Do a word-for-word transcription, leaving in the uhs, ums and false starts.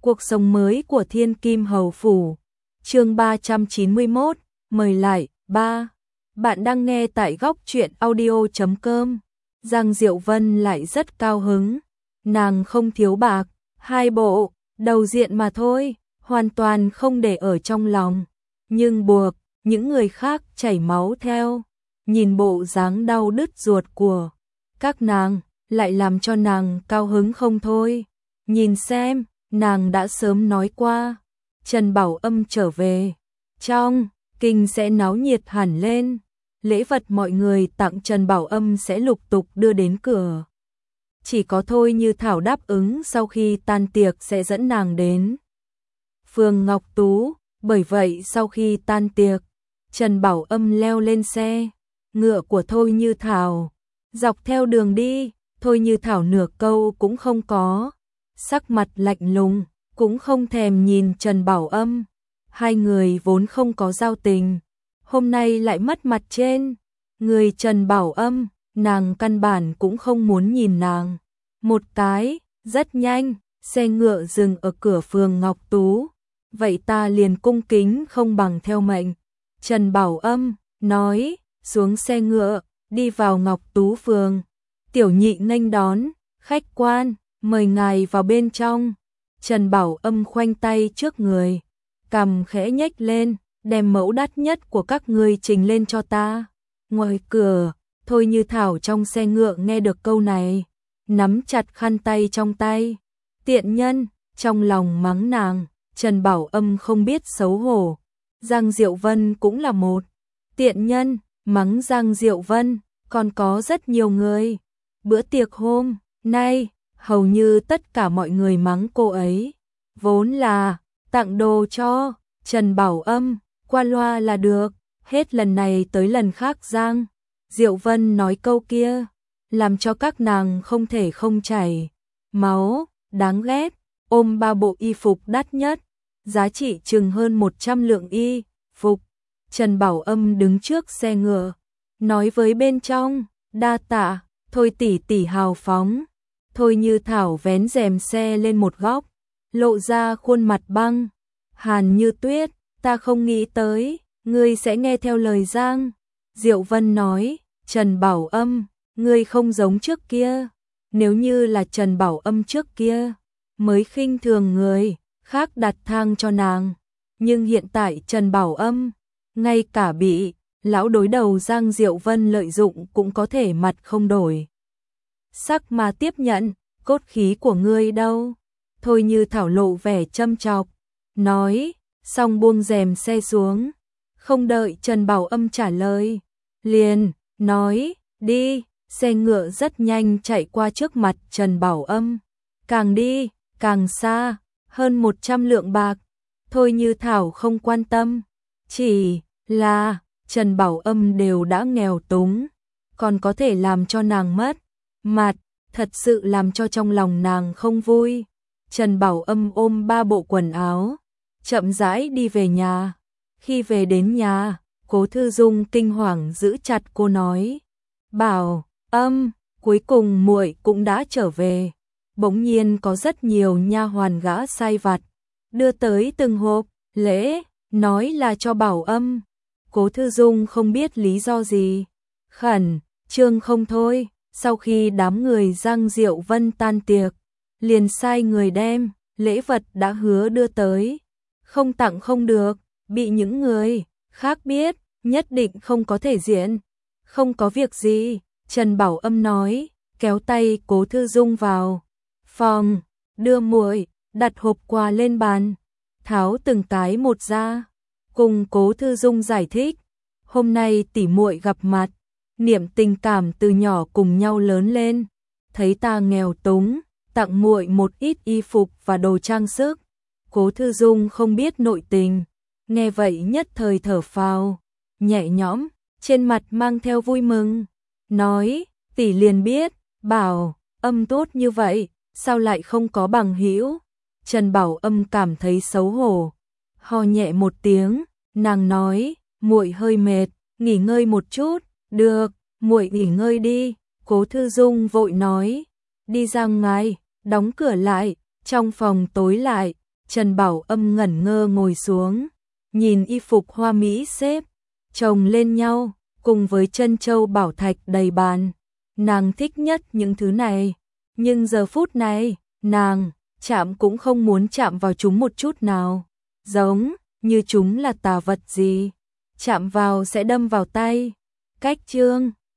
Cuộc sống mới của Thiên Kim Hầu Phủ. Chương ba trăm chín mươi mốt, mời lại, ba. Bạn đang nghe tại góc truyện audio chấm com. Giang Diệu Vân lại rất cao hứng. Nàng không thiếu bạc, hai bộ, đầu diện mà thôi, hoàn toàn không để ở trong lòng. Nhưng buộc, những người khác chảy máu theo. Nhìn bộ dáng đau đứt ruột của các nàng, lại làm cho nàng cao hứng không thôi. Nhìn xem, nàng đã sớm nói qua, Trần Bảo Âm trở về, trong kinh sẽ náo nhiệt hẳn lên. Lễ vật mọi người tặng Trần Bảo Âm sẽ lục tục đưa đến cửa. Chỉ có Thôi Như Thảo đáp ứng sau khi tan tiệc sẽ dẫn nàng đến phường Ngọc Tú. Bởi vậy sau khi tan tiệc, Trần Bảo Âm leo lên xe ngựa của Thôi Như Thảo, dọc theo đường đi. Thôi Như Thảo nửa câu cũng không có, sắc mặt lạnh lùng, cũng không thèm nhìn Trần Bảo Âm. Hai người vốn không có giao tình, hôm nay lại mất mặt trên người Trần Bảo Âm, nàng căn bản cũng không muốn nhìn nàng một cái. Rất nhanh, xe ngựa dừng ở cửa phường Ngọc Tú. Vậy ta liền cung kính không bằng theo mệnh. Trần Bảo Âm nói, xuống xe ngựa, đi vào Ngọc Tú phường. Tiểu nhị nghênh đón, khách quan, mời ngài vào bên trong. Trần Bảo Âm khoanh tay trước người, cằm khẽ nhếch lên, đem mẫu đắt nhất của các ngươi trình lên cho ta. Ngoài cửa, Thôi Như Thảo trong xe ngựa nghe được câu này, nắm chặt khăn tay trong tay. Tiện nhân, trong lòng mắng nàng. Trần Bảo Âm không biết xấu hổ. Giang Diệu Vân cũng là một tiện nhân, mắng Giang Diệu Vân, còn có rất nhiều người. Bữa tiệc hôm nay, hầu như tất cả mọi người mắng cô ấy. Vốn là tặng đồ cho Trần Bảo Âm, qua loa là được. Hết lần này tới lần khác Giang Diệu Vân nói câu kia, làm cho các nàng không thể không chảy máu. Đáng ghét. Ôm ba bộ y phục đắt nhất, giá trị chừng hơn một trăm lượng y phục. Trần Bảo Âm đứng trước xe ngựa, nói với bên trong, đa tạ. Thôi tỷ tỷ hào phóng. Thôi Như Thảo vén rèm xe lên một góc, lộ ra khuôn mặt băng hàn như tuyết. Ta không nghĩ tới ngươi sẽ nghe theo lời Giang Diệu Vân nói. Trần Bảo Âm, ngươi không giống trước kia. Nếu như là Trần Bảo Âm trước kia mới khinh thường người khác đặt thang cho nàng, nhưng hiện tại Trần Bảo Âm ngay cả bị lão đối đầu Giang Diệu Vân lợi dụng cũng có thể mặt không đổi sắc mà tiếp nhận. Cốt khí của ngươi đâu? Thôi Như Thảo lộ vẻ châm chọc, nói, xong buông rèm xe xuống. Không đợi Trần Bảo Âm trả lời, liền nói, đi. Xe ngựa rất nhanh chạy qua trước mặt Trần Bảo Âm, càng đi càng xa, hơn một trăm lượng bạc. Thôi Như Thảo không quan tâm, chỉ là Trần Bảo Âm đều đã nghèo túng, còn có thể làm cho nàng mất mặt, thật sự làm cho trong lòng nàng không vui. Trần Bảo Âm ôm ba bộ quần áo, chậm rãi đi về nhà. Khi về đến nhà, Cố Thư Dung kinh hoàng giữ chặt cô nói, Bảo Âm, cuối cùng muội cũng đã trở về. Bỗng nhiên có rất nhiều nha hoàn gã sai vặt đưa tới từng hộp lễ, nói là cho Bảo Âm. Cố Thư Dung không biết lý do gì, khẩn trương không thôi. Sau khi đám người Giang Diệu Vân tan tiệc, liền sai người đem lễ vật đã hứa đưa tới, không tặng không được, bị những người khác biết, nhất định không có thể diễn. Không có việc gì, Trần Bảo Âm nói, kéo tay Cố Thư Dung vào phòng, đưa muội đặt hộp quà lên bàn, tháo từng cái một ra, cùng Cố Thư Dung giải thích, hôm nay tỷ muội gặp mặt, niệm tình cảm từ nhỏ cùng nhau lớn lên, thấy ta nghèo túng, tặng muội một ít y phục và đồ trang sức. Cố Thư Dung không biết nội tình, nghe vậy nhất thời thở phào nhẹ nhõm, trên mặt mang theo vui mừng, nói, tỷ liền biết Bảo Âm tốt như vậy, sao lại không có bằng hữu. Trần Bảo Âm cảm thấy xấu hổ, ho nhẹ một tiếng, nàng nói, muội hơi mệt, nghỉ ngơi một chút. Được, muội nghỉ ngơi đi. Cố Thư Dung vội nói, đi ra ngoài, đóng cửa lại. Trong phòng tối lại, Trần Bảo Âm ngẩn ngơ ngồi xuống, nhìn y phục hoa mỹ xếp chồng lên nhau, cùng với chân châu bảo thạch đầy bàn. Nàng thích nhất những thứ này, nhưng giờ phút này, nàng chạm cũng không muốn chạm vào chúng một chút nào, giống như chúng là tà vật gì, chạm vào sẽ đâm vào tay. Cách chương